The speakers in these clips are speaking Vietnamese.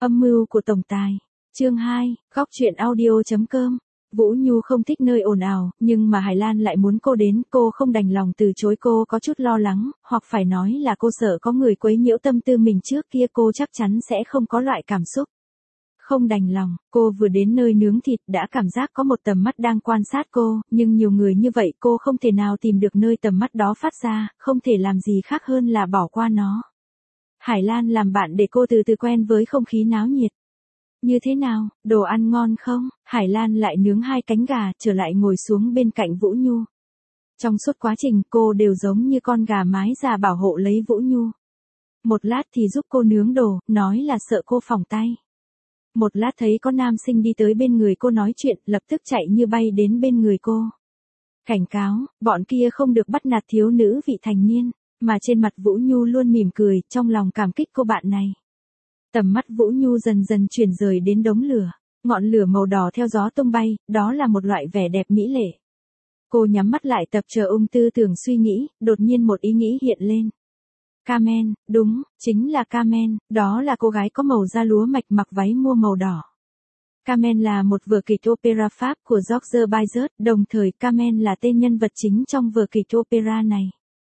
Âm mưu của tổng tài. Chương 2, góc truyện audio.com. Vũ Nhu không thích nơi ồn ào, nhưng mà Hải Lan lại muốn cô đến, cô không đành lòng từ chối, cô có chút lo lắng, hoặc phải nói là cô sợ có người quấy nhiễu tâm tư mình, trước kia cô chắc chắn sẽ không có loại cảm xúc không đành lòng. Cô vừa đến nơi nướng thịt đã cảm giác có một tầm mắt đang quan sát cô, nhưng nhiều người như vậy cô không thể nào tìm được nơi tầm mắt đó phát ra, không thể làm gì khác hơn là bỏ qua nó. Hải Lan làm bạn để cô từ từ quen với không khí náo nhiệt. Như thế nào, đồ ăn ngon không? Hải Lan lại nướng 2 cánh gà, trở lại ngồi xuống bên cạnh Vũ Nhu. Trong suốt quá trình cô đều giống như con gà mái già bảo hộ lấy Vũ Nhu. Một lát thì giúp cô nướng đồ, nói là sợ cô phỏng tay. Một lát thấy có nam sinh đi tới bên người cô nói chuyện, lập tức chạy như bay đến bên người cô. Cảnh cáo, bọn kia không được bắt nạt thiếu nữ vị thành niên, mà trên mặt Vũ Nhu luôn mỉm cười, trong lòng cảm kích cô bạn này. Tầm mắt Vũ Nhu dần dần chuyển rời đến đống lửa, ngọn lửa màu đỏ theo gió tung bay, đó là một loại vẻ đẹp mỹ lệ. Cô nhắm mắt lại tập chờ tư tưởng suy nghĩ, đột nhiên một ý nghĩ hiện lên. Carmen, đúng, chính là Carmen, đó là cô gái có màu da lúa mạch mặc váy mua màu đỏ. Carmen là một vở kịch opera Pháp của Georges Bizet, đồng thời Carmen là tên nhân vật chính trong vở kịch opera này.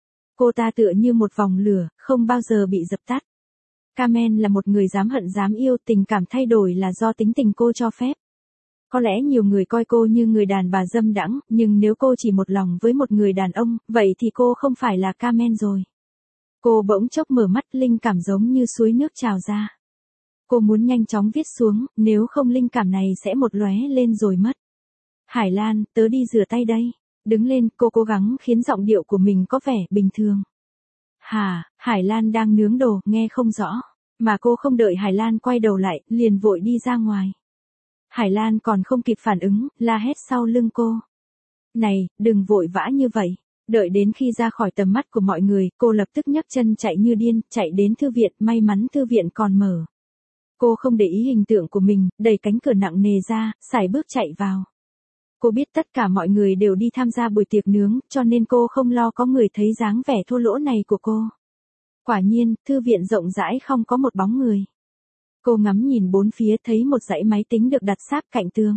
Cô ta tựa như một vòng lửa, không bao giờ bị dập tắt. Carmen là một người dám hận dám yêu, tình cảm thay đổi là do tính tình cô cho phép. Có lẽ nhiều người coi cô như người đàn bà dâm đãng, nhưng nếu cô chỉ một lòng với một người đàn ông, vậy thì cô không phải là Carmen rồi. Cô bỗng chốc mở mắt, linh cảm giống như suối nước trào ra. Cô muốn nhanh chóng viết xuống, nếu không linh cảm này sẽ một lóe lên rồi mất. Hải Lan, tớ đi rửa tay đây. Đứng lên, cô cố gắng khiến giọng điệu của mình có vẻ bình thường. Hả, Hải Lan đang nướng đồ, nghe không rõ. Mà cô không đợi Hải Lan quay đầu lại, liền vội đi ra ngoài. Hải Lan còn không kịp phản ứng, la hét sau lưng cô. Này, đừng vội vã như vậy. Đợi đến khi ra khỏi tầm mắt của mọi người, cô lập tức nhấc chân chạy như điên, chạy đến thư viện, may mắn thư viện còn mở. Cô không để ý hình tượng của mình, đẩy cánh cửa nặng nề ra, sải bước chạy vào. Cô biết tất cả mọi người đều đi tham gia buổi tiệc nướng, cho nên cô không lo có người thấy dáng vẻ thô lỗ này của cô. Quả nhiên, thư viện rộng rãi không có một bóng người. Cô ngắm nhìn bốn phía thấy một dãy máy tính được đặt sát cạnh tường.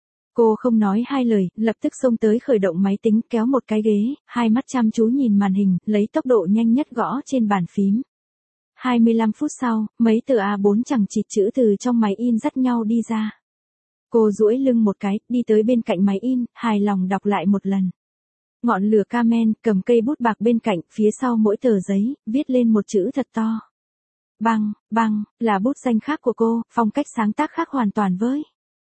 Cô không nói hai lời, lập tức xông tới khởi động máy tính, kéo một cái ghế, hai mắt chăm chú nhìn màn hình, lấy tốc độ nhanh nhất gõ trên bàn phím. 25 phút sau, mấy tờ A4 chằng chịt chữ từ trong máy in dắt nhau đi ra. Cô duỗi lưng một cái, đi tới bên cạnh máy in, hài lòng đọc lại một lần. Ngọn lửa Carmen cầm cây bút bạc bên cạnh, phía sau mỗi tờ giấy, viết lên một chữ thật to. Băng, băng, là bút danh khác của cô, phong cách sáng tác khác hoàn toàn với.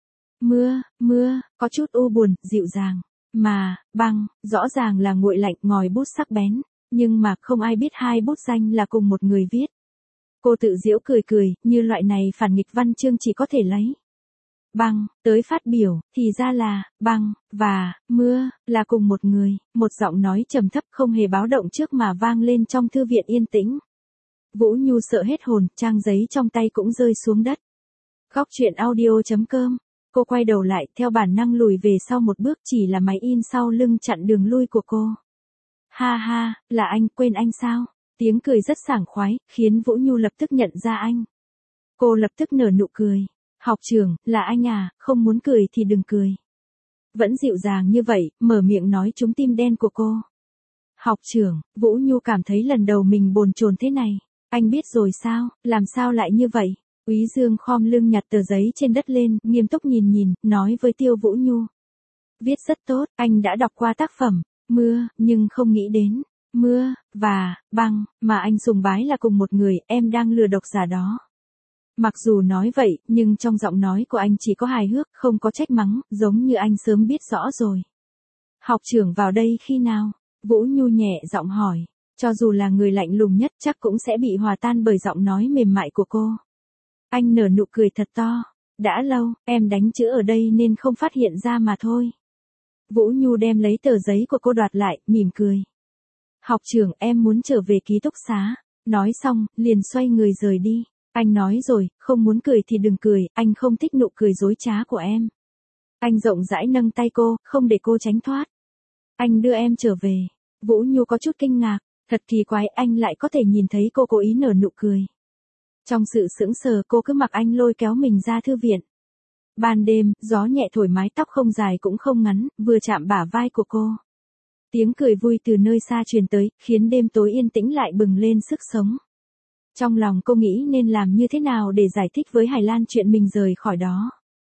Mưa, có chút u buồn, dịu dàng. Mà, băng, rõ ràng là nguội lạnh, ngòi bút sắc bén. Nhưng mà không ai biết hai bút danh là cùng một người viết. Cô tự giễu cười, như loại này phản nghịch văn chương chỉ có thể lấy. Băng, tới phát biểu, thì ra là, băng, và, mưa, là cùng một người, một giọng nói trầm thấp không hề báo động trước mà vang lên trong thư viện yên tĩnh. Vũ Nhu sợ hết hồn, trang giấy trong tay cũng rơi xuống đất. Góc truyện audio.com. Cô quay đầu lại, theo bản năng lùi về sau một bước, chỉ là máy in sau lưng chặn đường lui của cô. Ha ha, là anh, quên anh sao? Tiếng cười rất sảng khoái, khiến Vũ Nhu lập tức nhận ra anh. Cô lập tức nở nụ cười. Học trưởng, là anh à, không muốn cười thì đừng cười. Vẫn dịu dàng như vậy, mở miệng nói trúng tim đen của cô. Học trưởng, Vũ Nhu cảm thấy lần đầu mình bồn chồn thế này. Anh biết rồi sao, làm sao lại như vậy? Úy Dương khom lưng nhặt tờ giấy trên đất lên, nghiêm túc nhìn, nói với Tiêu Vũ Nhu. Viết rất tốt, anh đã đọc qua tác phẩm, mưa, nhưng không nghĩ đến, mưa, và, băng, mà anh sùng bái là cùng một người, em đang lừa độc giả đó. Mặc dù nói vậy, nhưng trong giọng nói của anh chỉ có hài hước, không có trách mắng, giống như anh sớm biết rõ rồi. Học trưởng vào đây khi nào? Vũ Nhu nhẹ giọng hỏi. Cho dù là người lạnh lùng nhất chắc cũng sẽ bị hòa tan bởi giọng nói mềm mại của cô. Anh nở nụ cười thật to. Đã lâu, em đánh chữ ở đây nên không phát hiện ra mà thôi. Vũ Nhu đem lấy tờ giấy của cô đoạt lại, mỉm cười. Học trưởng, em muốn trở về ký túc xá. Nói xong, liền xoay người rời đi. Anh nói rồi, không muốn cười thì đừng cười, anh không thích nụ cười dối trá của em. Anh rộng rãi nâng tay cô, không để cô tránh thoát. Anh đưa em trở về. Vũ Nhu có chút kinh ngạc, thật kỳ quái anh lại có thể nhìn thấy cô cố ý nở nụ cười. Trong sự sững sờ cô cứ mặc anh lôi kéo mình ra thư viện. Ban đêm, gió nhẹ thổi mái tóc không dài cũng không ngắn, vừa chạm bả vai của cô. Tiếng cười vui từ nơi xa truyền tới, khiến đêm tối yên tĩnh lại bừng lên sức sống. Trong lòng cô nghĩ nên làm như thế nào để giải thích với Hải Lan chuyện mình rời khỏi đó.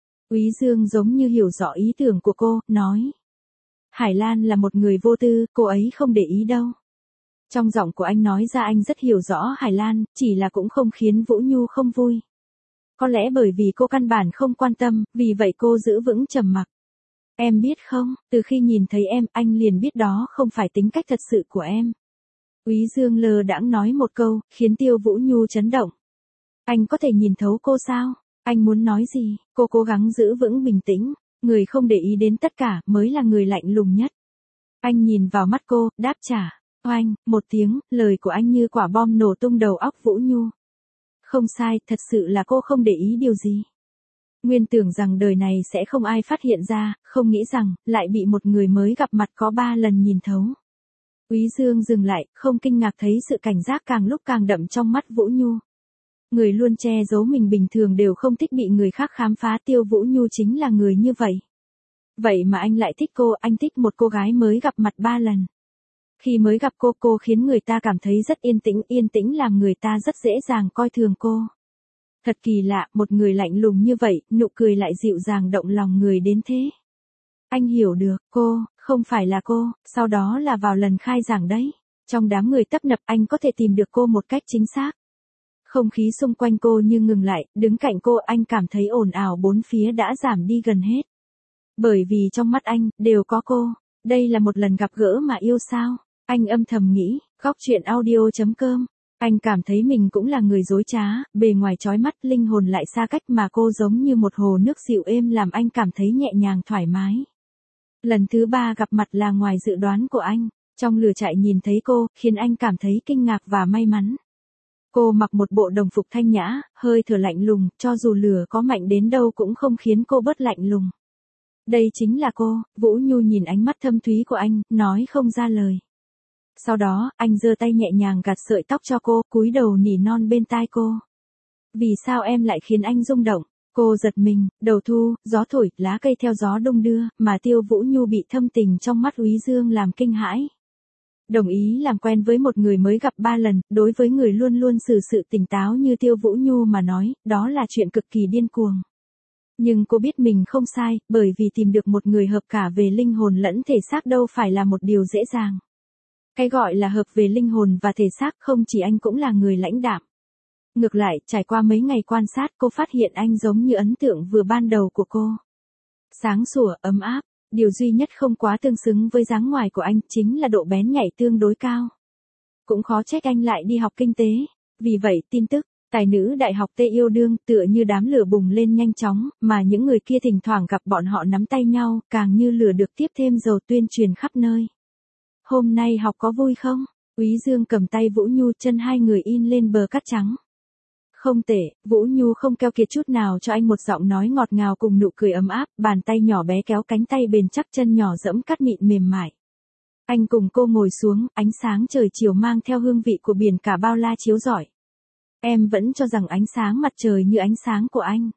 Úy Dương giống như hiểu rõ ý tưởng của cô, nói. Hải Lan là một người vô tư, cô ấy không để ý đâu. Trong giọng của anh nói ra anh rất hiểu rõ Hải Lan, chỉ là cũng không khiến Vũ Nhu không vui. Có lẽ bởi vì cô căn bản không quan tâm, vì vậy cô giữ vững trầm mặc. Em biết không, từ khi nhìn thấy em, anh liền biết đó không phải tính cách thật sự của em. Úy Dương lơ đãng nói một câu, khiến Tiêu Vũ Nhu chấn động. Anh có thể nhìn thấu cô sao? Anh muốn nói gì? Cô cố gắng giữ vững bình tĩnh, người không để ý đến tất cả mới là người lạnh lùng nhất. Anh nhìn vào mắt cô, đáp trả. Oanh, một tiếng, lời của anh như quả bom nổ tung đầu óc Vũ Nhu. Không sai, thật sự là cô không để ý điều gì. Nguyên tưởng rằng đời này sẽ không ai phát hiện ra, không nghĩ rằng, lại bị một người mới gặp mặt có 3 lần nhìn thấu. Úy Dương dừng lại, không kinh ngạc thấy sự cảnh giác càng lúc càng đậm trong mắt Vũ Nhu. Người luôn che giấu mình bình thường đều không thích bị người khác khám phá, Tiêu Vũ Nhu chính là người như vậy. Vậy mà anh lại thích cô, anh thích một cô gái mới gặp mặt 3 lần. Khi mới gặp cô khiến người ta cảm thấy rất yên tĩnh làm người ta rất dễ dàng coi thường cô. Thật kỳ lạ, một người lạnh lùng như vậy, nụ cười lại dịu dàng động lòng người đến thế. Anh hiểu được, cô, không phải là cô, sau đó là vào lần khai giảng đấy. Trong đám người tấp nập anh có thể tìm được cô một cách chính xác. Không khí xung quanh cô như ngừng lại, đứng cạnh cô anh cảm thấy ồn ào bốn phía đã giảm đi gần hết. Bởi vì trong mắt anh, đều có cô. Đây là một lần gặp gỡ mà yêu sao? Anh âm thầm nghĩ, góc chuyện audio.com. Anh cảm thấy mình cũng là người dối trá, bề ngoài chói mắt, linh hồn lại xa cách mà cô giống như một hồ nước dịu êm làm anh cảm thấy nhẹ nhàng thoải mái. Lần thứ 3 gặp mặt là ngoài dự đoán của anh. Trong lửa trại nhìn thấy cô, khiến anh cảm thấy kinh ngạc và may mắn. Cô mặc một bộ đồng phục thanh nhã, hơi thở lạnh lùng, cho dù lửa có mạnh đến đâu cũng không khiến cô bớt lạnh lùng. Đây chính là cô, Vũ Nhu nhìn ánh mắt thâm thúy của anh, nói không ra lời. Sau đó, anh giơ tay nhẹ nhàng gạt sợi tóc cho cô, cúi đầu nỉ non bên tai cô. Vì sao em lại khiến anh rung động? Cô giật mình, đầu thu, gió thổi, lá cây theo gió đung đưa, mà Tiêu Vũ Nhu bị thâm tình trong mắt Úy Dương làm kinh hãi. Đồng ý làm quen với một người mới gặp 3 lần, đối với người luôn luôn xử sự tỉnh táo như Tiêu Vũ Nhu mà nói, đó là chuyện cực kỳ điên cuồng. Nhưng cô biết mình không sai, bởi vì tìm được một người hợp cả về linh hồn lẫn thể xác đâu phải là một điều dễ dàng. Cái gọi là hợp về linh hồn và thể xác không chỉ anh cũng là người lãnh đạm. Ngược lại, trải qua mấy ngày quan sát cô phát hiện anh giống như ấn tượng vừa ban đầu của cô. Sáng sủa, ấm áp, điều duy nhất không quá tương xứng với dáng ngoài của anh chính là độ bén nhạy tương đối cao. Cũng khó trách anh lại đi học kinh tế. Vì vậy, tin tức, tài nữ đại học Tê yêu đương tựa như đám lửa bùng lên nhanh chóng, mà những người kia thỉnh thoảng gặp bọn họ nắm tay nhau, càng như lửa được tiếp thêm dầu tuyên truyền khắp nơi. Hôm nay học có vui không? Úy Dương cầm tay Vũ Nhu, chân hai người in lên bờ cát trắng. Không tệ, Vũ Nhu không keo kiệt chút nào cho anh một giọng nói ngọt ngào cùng nụ cười ấm áp, bàn tay nhỏ bé kéo cánh tay bền chắc, chân nhỏ dẫm cát mịn mềm mại. Anh cùng cô ngồi xuống, ánh sáng trời chiều mang theo hương vị của biển cả bao la chiếu rọi. Em vẫn cho rằng ánh sáng mặt trời như ánh sáng của anh.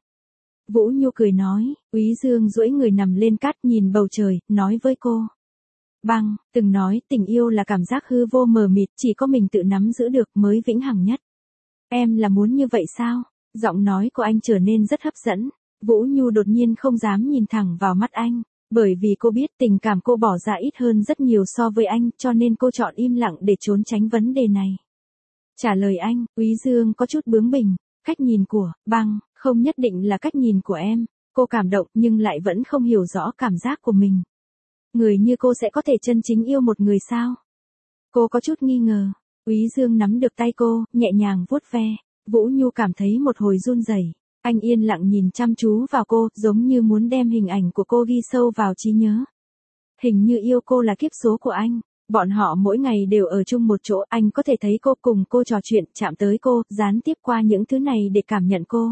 Vũ Nhu cười nói, Úy Dương duỗi người nằm lên cát nhìn bầu trời, nói với cô. Băng, từng nói tình yêu là cảm giác hư vô mờ mịt, chỉ có mình tự nắm giữ được mới vĩnh hằng nhất. Em là muốn như vậy sao? Giọng nói của anh trở nên rất hấp dẫn. Vũ Nhu đột nhiên không dám nhìn thẳng vào mắt anh, bởi vì cô biết tình cảm cô bỏ ra ít hơn rất nhiều so với anh, cho nên cô chọn im lặng để trốn tránh vấn đề này. Trả lời anh, Úy Dương có chút bướng bỉnh, cách nhìn của Băng không nhất định là cách nhìn của em. Cô cảm động nhưng lại vẫn không hiểu rõ cảm giác của mình. Người như cô sẽ có thể chân chính yêu một người sao? Cô có chút nghi ngờ. Úy Dương nắm được tay cô, nhẹ nhàng vuốt ve. Vũ Nhu cảm thấy một hồi run rẩy. Anh yên lặng nhìn chăm chú vào cô, giống như muốn đem hình ảnh của cô ghi sâu vào trí nhớ. Hình như yêu cô là kiếp số của anh. Bọn họ mỗi ngày đều ở chung một chỗ, anh có thể thấy cô, cùng cô trò chuyện, chạm tới cô, gián tiếp qua những thứ này để cảm nhận cô.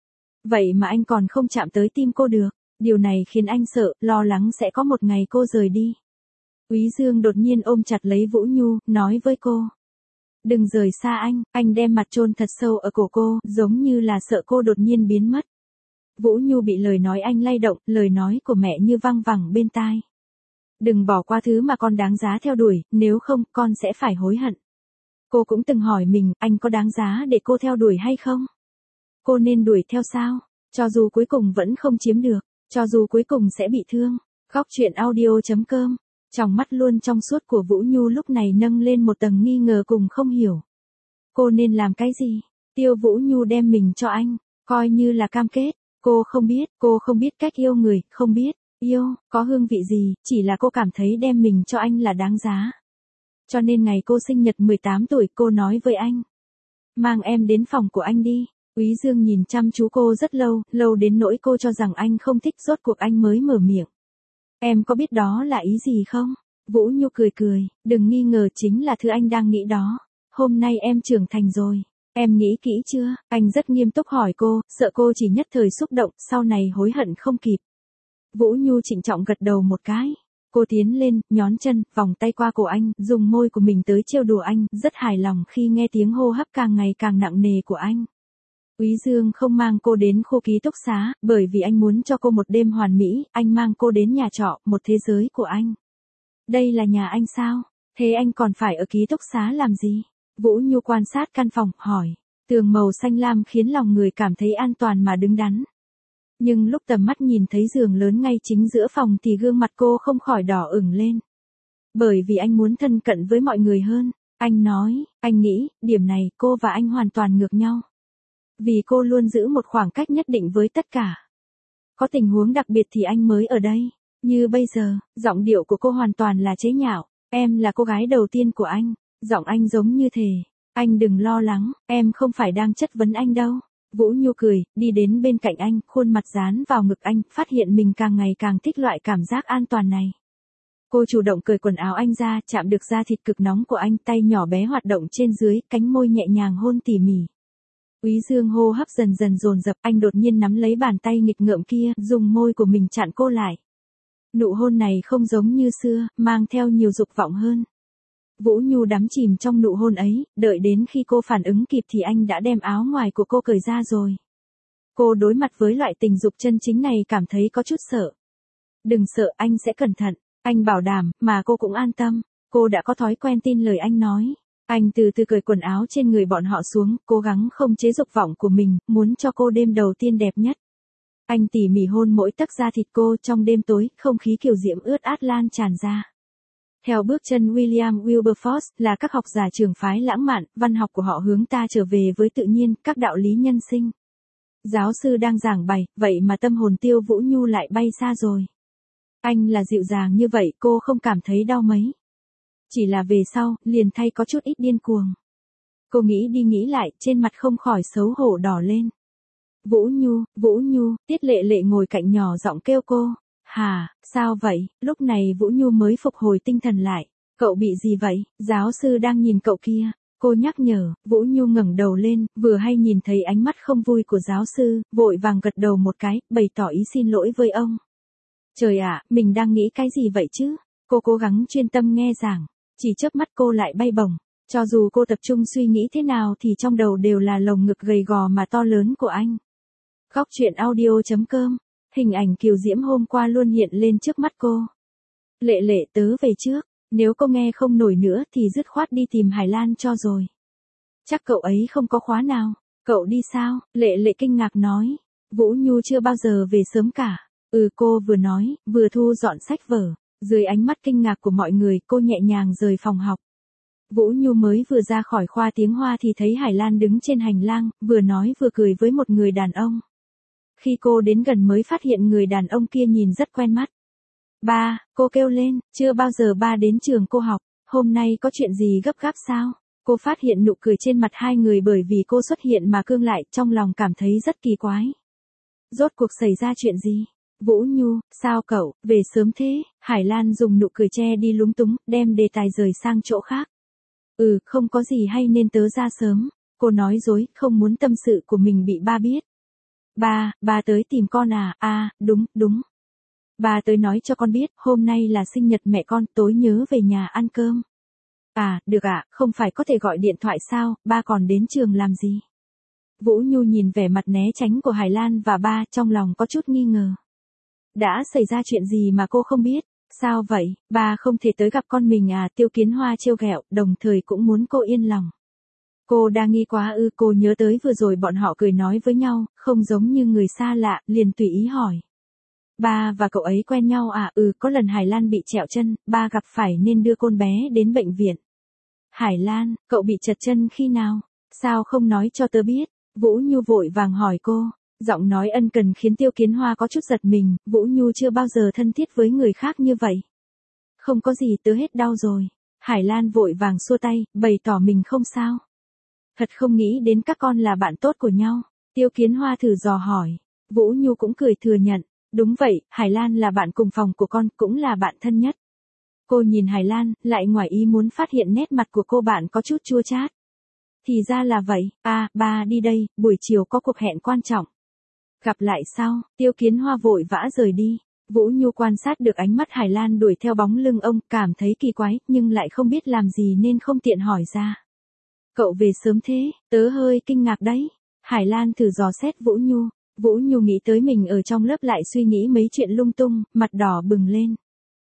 Vậy mà anh còn không chạm tới tim cô được. Điều này khiến anh sợ, lo lắng sẽ có một ngày cô rời đi. Úy Dương đột nhiên ôm chặt lấy Vũ Nhu, nói với cô. Đừng rời xa anh đem mặt chôn thật sâu ở cổ cô, giống như là sợ cô đột nhiên biến mất. Vũ Nhu bị lời nói anh lay động, lời nói của mẹ như văng vẳng bên tai. Đừng bỏ qua thứ mà con đáng giá theo đuổi, nếu không, con sẽ phải hối hận. Cô cũng từng hỏi mình, anh có đáng giá để cô theo đuổi hay không? Cô nên đuổi theo sao? Cho dù cuối cùng vẫn không chiếm được, cho dù cuối cùng sẽ bị thương. Góc chuyện audio.com. Trong mắt luôn trong suốt của Vũ Nhu lúc này nâng lên một tầng nghi ngờ cùng không hiểu. Cô nên làm cái gì? Tiêu Vũ Nhu đem mình cho anh, coi như là cam kết. Cô không biết cách yêu người, không biết, yêu, có hương vị gì, chỉ là cô cảm thấy đem mình cho anh là đáng giá. Cho nên ngày cô sinh nhật 18 tuổi cô nói với anh. Mang em đến phòng của anh đi. Úy Dương nhìn chăm chú cô rất lâu, lâu đến nỗi cô cho rằng anh không thích, rốt cuộc anh mới mở miệng. Em có biết đó là ý gì không? Vũ Nhu cười cười, đừng nghi ngờ chính là thứ anh đang nghĩ đó. Hôm nay em trưởng thành rồi. Em nghĩ kỹ chưa? Anh rất nghiêm túc hỏi cô, sợ cô chỉ nhất thời xúc động, sau này hối hận không kịp. Vũ Nhu trịnh trọng gật đầu một cái. Cô tiến lên, nhón chân, vòng tay qua cổ anh, dùng môi của mình tới trêu đùa anh, rất hài lòng khi nghe tiếng hô hấp càng ngày càng nặng nề của anh. Úy Dương không mang cô đến khu ký túc xá, bởi vì anh muốn cho cô một đêm hoàn mỹ, anh mang cô đến nhà trọ, một thế giới của anh. Đây là nhà anh sao? Thế anh còn phải ở ký túc xá làm gì? Vũ Nhu quan sát căn phòng, hỏi. Tường màu xanh lam khiến lòng người cảm thấy an toàn mà đứng đắn. Nhưng lúc tầm mắt nhìn thấy giường lớn ngay chính giữa phòng thì gương mặt cô không khỏi đỏ ửng lên. Bởi vì anh muốn thân cận với mọi người hơn. Anh nói, anh nghĩ, điểm này cô và anh hoàn toàn ngược nhau. Vì cô luôn giữ một khoảng cách nhất định với tất cả. Có tình huống đặc biệt thì anh mới ở đây. Như bây giờ, giọng điệu của cô hoàn toàn là chế nhạo. Em là cô gái đầu tiên của anh. Giọng anh giống như thề. Anh đừng lo lắng, em không phải đang chất vấn anh đâu. Vũ Nhu cười, đi đến bên cạnh anh, khuôn mặt dán vào ngực anh, phát hiện mình càng ngày càng thích loại cảm giác an toàn này. Cô chủ động cởi quần áo anh ra, chạm được da thịt cực nóng của anh, tay nhỏ bé hoạt động trên dưới, cánh môi nhẹ nhàng hôn tỉ mỉ. Úy Dương hô hấp dần dần dồn dập, anh đột nhiên nắm lấy bàn tay nghịch ngợm kia, dùng môi của mình chặn cô lại. Nụ hôn này không giống như xưa, mang theo nhiều dục vọng hơn. Vũ Nhu đắm chìm trong nụ hôn ấy, đợi đến khi cô phản ứng kịp thì anh đã đem áo ngoài của cô cởi ra rồi. Cô đối mặt với loại tình dục chân chính này cảm thấy có chút sợ. Đừng sợ, anh sẽ cẩn thận, anh bảo đảm, mà cô cũng an tâm. Cô đã có thói quen tin lời anh nói. Anh từ từ cởi quần áo trên người bọn họ xuống, cố gắng không chế dục vọng của mình, muốn cho cô đêm đầu tiên đẹp nhất. Anh tỉ mỉ hôn mỗi tấc da thịt cô, trong đêm tối, không khí kiều diễm ướt át lan tràn ra. Theo bước chân William Wilberforce là các học giả trường phái lãng mạn, văn học của họ hướng ta trở về với tự nhiên, các đạo lý nhân sinh. Giáo sư đang giảng bài, vậy mà tâm hồn Tiêu Vũ Nhu lại bay xa rồi. Anh là dịu dàng như vậy, cô không cảm thấy đau mấy. Chỉ là về sau, liền thay có chút ít điên cuồng. Cô nghĩ đi nghĩ lại, trên mặt không khỏi xấu hổ đỏ lên. Vũ Nhu, Tiết Lệ Lệ ngồi cạnh nhỏ giọng kêu cô. Hà, sao vậy? Lúc này Vũ Nhu mới phục hồi tinh thần lại. Cậu bị gì vậy? Giáo sư đang nhìn cậu kia. Cô nhắc nhở, Vũ Nhu ngẩng đầu lên, vừa hay nhìn thấy ánh mắt không vui của giáo sư, vội vàng gật đầu một cái, bày tỏ ý xin lỗi với ông. Trời ạ, mình đang nghĩ cái gì vậy chứ? Cô cố gắng chuyên tâm nghe giảng, chỉ chớp mắt cô lại bay bổng. Cho dù cô tập trung suy nghĩ thế nào thì trong đầu đều là lồng ngực gầy gò mà to lớn của anh. Góc chuyện audio.com. Hình ảnh kiều diễm hôm qua luôn hiện lên trước mắt cô. Lệ Lệ, tớ về trước, nếu cô nghe không nổi nữa thì dứt khoát đi tìm Hải Lan cho rồi. Chắc cậu ấy không có khóa nào. Cậu đi sao? Lệ Lệ kinh ngạc nói. Vũ Nhu chưa bao giờ về sớm cả. Cô vừa nói, vừa thu dọn sách vở. Dưới ánh mắt kinh ngạc của mọi người, cô nhẹ nhàng rời phòng học. Vũ Nhu mới vừa ra khỏi khoa tiếng Hoa thì thấy Hải Lan đứng trên hành lang, vừa nói vừa cười với một người đàn ông. Khi cô đến gần mới phát hiện người đàn ông kia nhìn rất quen mắt. Ba, cô kêu lên, chưa bao giờ ba đến trường cô học, hôm nay có chuyện gì gấp gáp sao? Cô phát hiện nụ cười trên mặt hai người bởi vì cô xuất hiện mà cương lại, trong lòng cảm thấy rất kỳ quái. Rốt cuộc xảy ra chuyện gì? Vũ Nhu, sao cậu, về sớm thế? Hải Lan dùng nụ cười che đi lúng túng, đem đề tài rời sang chỗ khác. Không có gì hay nên tớ ra sớm. Cô nói dối, không muốn tâm sự của mình bị ba biết. Ba tới tìm con à? Đúng. Ba tới nói cho con biết, hôm nay là sinh nhật mẹ con, tối nhớ về nhà ăn cơm. À, được ạ, không phải có thể gọi điện thoại sao, ba còn đến trường làm gì? Vũ Nhu nhìn vẻ mặt né tránh của Hải Lan và ba, trong lòng có chút nghi ngờ. Đã xảy ra chuyện gì mà cô không biết? Sao vậy, ba không thể tới gặp con mình à? Tiêu Kiến Hoa trêu ghẹo, đồng thời cũng muốn cô yên lòng. Cô đang nghi quá ư? Cô nhớ tới vừa rồi bọn họ cười nói với nhau, không giống như người xa lạ, liền tùy ý hỏi. Ba và cậu ấy quen nhau à? Ừ, có lần Hải Lan bị trẹo chân, ba gặp phải nên đưa con bé đến bệnh viện. Hải Lan, cậu bị trật chân khi nào? Sao không nói cho tớ biết? Vũ Nhu vội vàng hỏi cô. Giọng nói ân cần khiến Tiêu Kiến Hoa có chút giật mình, Vũ Nhu chưa bao giờ thân thiết với người khác như vậy. Không có gì, tớ hết đau rồi. Hải Lan vội vàng xua tay, bày tỏ mình không sao. Thật không nghĩ đến các con là bạn tốt của nhau. Tiêu Kiến Hoa thử dò hỏi. Vũ Nhu cũng cười thừa nhận. Đúng vậy, Hải Lan là bạn cùng phòng của con, cũng là bạn thân nhất. Cô nhìn Hải Lan, lại ngoài ý muốn phát hiện nét mặt của cô bạn có chút chua chát. Thì ra là vậy, à, ba đi đây, buổi chiều có cuộc hẹn quan trọng. Gặp lại sau, Tiêu Kiến Hoa vội vã rời đi. Vũ Nhu quan sát được ánh mắt Hải Lan đuổi theo bóng lưng ông, cảm thấy kỳ quái, nhưng lại không biết làm gì nên không tiện hỏi ra. Cậu về sớm thế, tớ hơi kinh ngạc đấy. Hải Lan thử dò xét Vũ Nhu. Vũ Nhu nghĩ tới mình ở trong lớp lại suy nghĩ mấy chuyện lung tung, mặt đỏ bừng lên.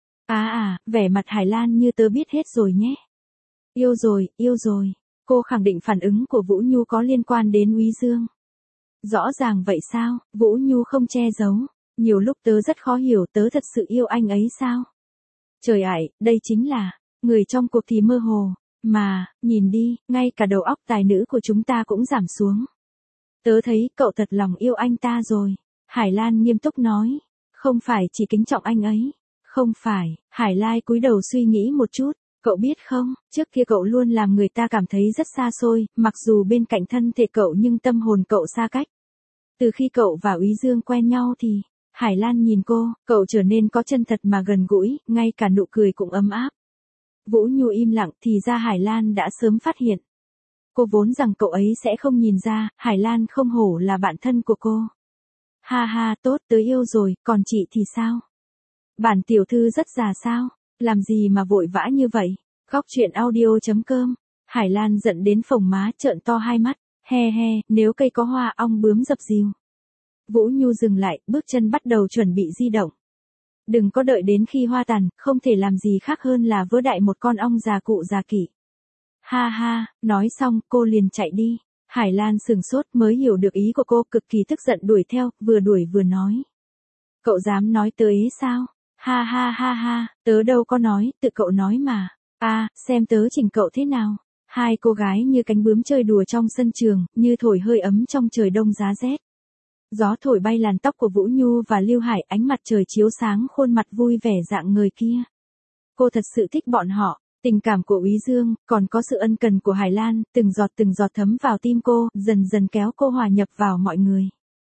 Vẻ mặt Hải Lan như tớ biết hết rồi nhé. Yêu rồi, yêu rồi. Cô khẳng định phản ứng của Vũ Nhu có liên quan đến Úy Dương. Rõ ràng vậy sao? Vũ Nhu không che giấu. Nhiều lúc tớ rất khó hiểu, tớ thật sự yêu anh ấy sao? Trời ạ, đây chính là, người trong cuộc thì mơ hồ. Mà, nhìn đi, ngay cả đầu óc tài nữ của chúng ta cũng giảm xuống. Tớ thấy cậu thật lòng yêu anh ta rồi. Hải Lan nghiêm túc nói. Không phải chỉ kính trọng anh ấy. Không phải, Hải Lai cúi đầu suy nghĩ một chút. Cậu biết không, trước kia cậu luôn làm người ta cảm thấy rất xa xôi, mặc dù bên cạnh thân thể cậu nhưng tâm hồn cậu xa cách. Từ khi cậu và Úy Dương quen nhau thì, Hải Lan nhìn cô, cậu trở nên có chân thật mà gần gũi, ngay cả nụ cười cũng ấm áp. Vũ Nhu im lặng, thì ra Hải Lan đã sớm phát hiện. Cô vốn rằng cậu ấy sẽ không nhìn ra, Hải Lan không hổ là bạn thân của cô. Ha ha, tốt, tớ yêu rồi, còn chị thì sao? Bản tiểu thư rất già sao? Làm gì mà vội vã như vậy? Góc truyện audio.com. Hải Lan giận đến phồng má, trợn to hai mắt. He he, nếu cây có hoa ong bướm dập dìu. Vũ Nhu dừng lại, bước chân bắt đầu chuẩn bị di động. Đừng có đợi đến khi hoa tàn, không thể làm gì khác hơn là vớ đại một con ong già cụ già kỷ. Ha ha, nói xong, cô liền chạy đi. Hải Lan sừng sốt mới hiểu được ý của cô, cực kỳ tức giận đuổi theo, vừa đuổi vừa nói. Cậu dám nói tớ ấy sao? Ha ha ha ha, tớ đâu có nói, tự cậu nói mà. Xem tớ chỉnh cậu thế nào. Hai cô gái như cánh bướm chơi đùa trong sân trường, như thổi hơi ấm trong trời đông giá rét. Gió thổi bay làn tóc của Vũ Nhu và Lưu Hải, ánh mặt trời chiếu sáng khuôn mặt vui vẻ dạng người kia. Cô thật sự thích bọn họ, tình cảm của Úy Dương, còn có sự ân cần của Hải Lan, từng giọt thấm vào tim cô, dần dần kéo cô hòa nhập vào mọi người.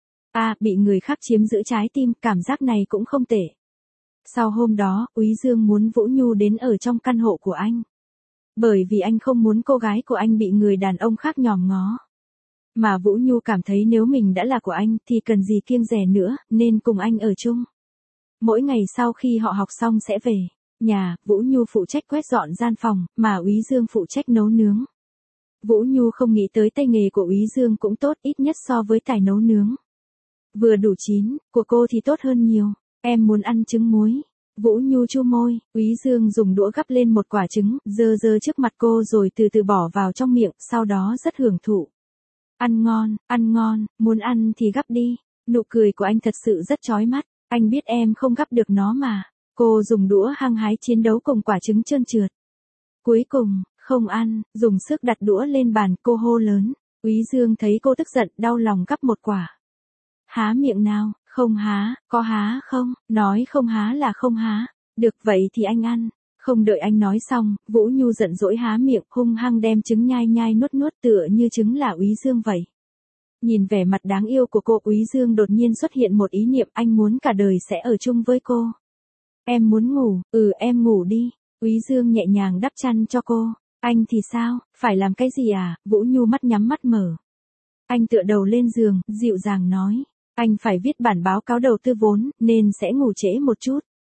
Bị người khác chiếm giữ trái tim, cảm giác này cũng không tệ. Sau hôm đó, Úy Dương muốn Vũ Nhu đến ở trong căn hộ của anh. Bởi vì anh không muốn cô gái của anh bị người đàn ông khác nhòm ngó. Mà Vũ Nhu cảm thấy nếu mình đã là của anh thì cần gì kiêng dè nữa, nên cùng anh ở chung. Mỗi ngày sau khi họ học xong sẽ về nhà, Vũ Nhu phụ trách quét dọn gian phòng, mà Úy Dương phụ trách nấu nướng. Vũ Nhu không nghĩ tới tay nghề của Úy Dương cũng tốt, ít nhất so với tài nấu nướng. Vừa đủ chín, của cô thì tốt hơn nhiều. Em muốn ăn trứng muối. Vũ Nhu chu môi, Úy Dương dùng đũa gắp lên một quả trứng, dơ trước mặt cô rồi từ từ bỏ vào trong miệng, sau đó rất hưởng thụ. Ăn ngon, muốn ăn thì gắp đi. Nụ cười của anh thật sự rất chói mắt, anh biết em không gắp được nó mà. Cô dùng đũa hăng hái chiến đấu cùng quả trứng trơn trượt. Cuối cùng, không ăn, dùng sức đặt đũa lên bàn, cô hô lớn. Úy Dương thấy cô tức giận, đau lòng gắp một quả. Há miệng nào, không há, có há không, nói không há là không há. Được vậy thì anh ăn. Không đợi anh nói xong, Vũ Nhu giận dỗi há miệng, hung hăng đem trứng nhai nuốt tựa như trứng là Úy Dương vậy. Nhìn vẻ mặt đáng yêu của cô, Úy Dương đột nhiên xuất hiện một ý niệm, anh muốn cả đời sẽ ở chung với cô. Em muốn ngủ, em ngủ đi. Úy Dương nhẹ nhàng đắp chăn cho cô. Anh thì sao, phải làm cái gì à? Vũ Nhu mắt nhắm mắt mở. Anh tựa đầu lên giường, dịu dàng nói. Anh phải viết bản báo cáo đầu tư vốn, nên sẽ ngủ trễ một chút.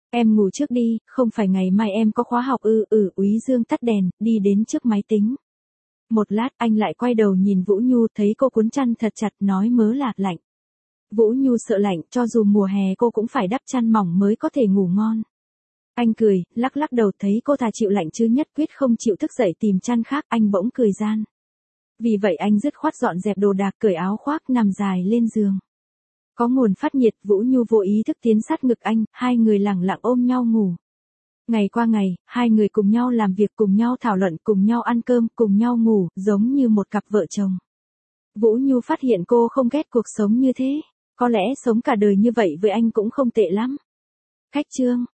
Em ngủ trước đi, không phải ngày mai em có khóa học ư? Úy Dương tắt đèn, đi đến trước máy tính. Một lát anh lại quay đầu nhìn Vũ Nhu, thấy cô cuốn chăn thật chặt, nói mớ là lạnh. Vũ Nhu sợ lạnh, cho dù mùa hè cô cũng phải đắp chăn mỏng mới có thể ngủ ngon. Anh cười, lắc lắc đầu, thấy cô thà chịu lạnh chứ nhất quyết không chịu thức dậy tìm chăn khác, anh bỗng cười gian. Vì vậy anh dứt khoát dọn dẹp đồ đạc, cởi áo khoác, nằm dài lên giường. Có nguồn phát nhiệt, Vũ Nhu vô ý thức tiến sát ngực anh, hai người lẳng lặng ôm nhau ngủ. Ngày qua ngày, hai người cùng nhau làm việc, cùng nhau thảo luận, cùng nhau ăn cơm, cùng nhau ngủ, giống như một cặp vợ chồng. Vũ Nhu phát hiện cô không ghét cuộc sống như thế. Có lẽ sống cả đời như vậy với anh cũng không tệ lắm. Khách trương.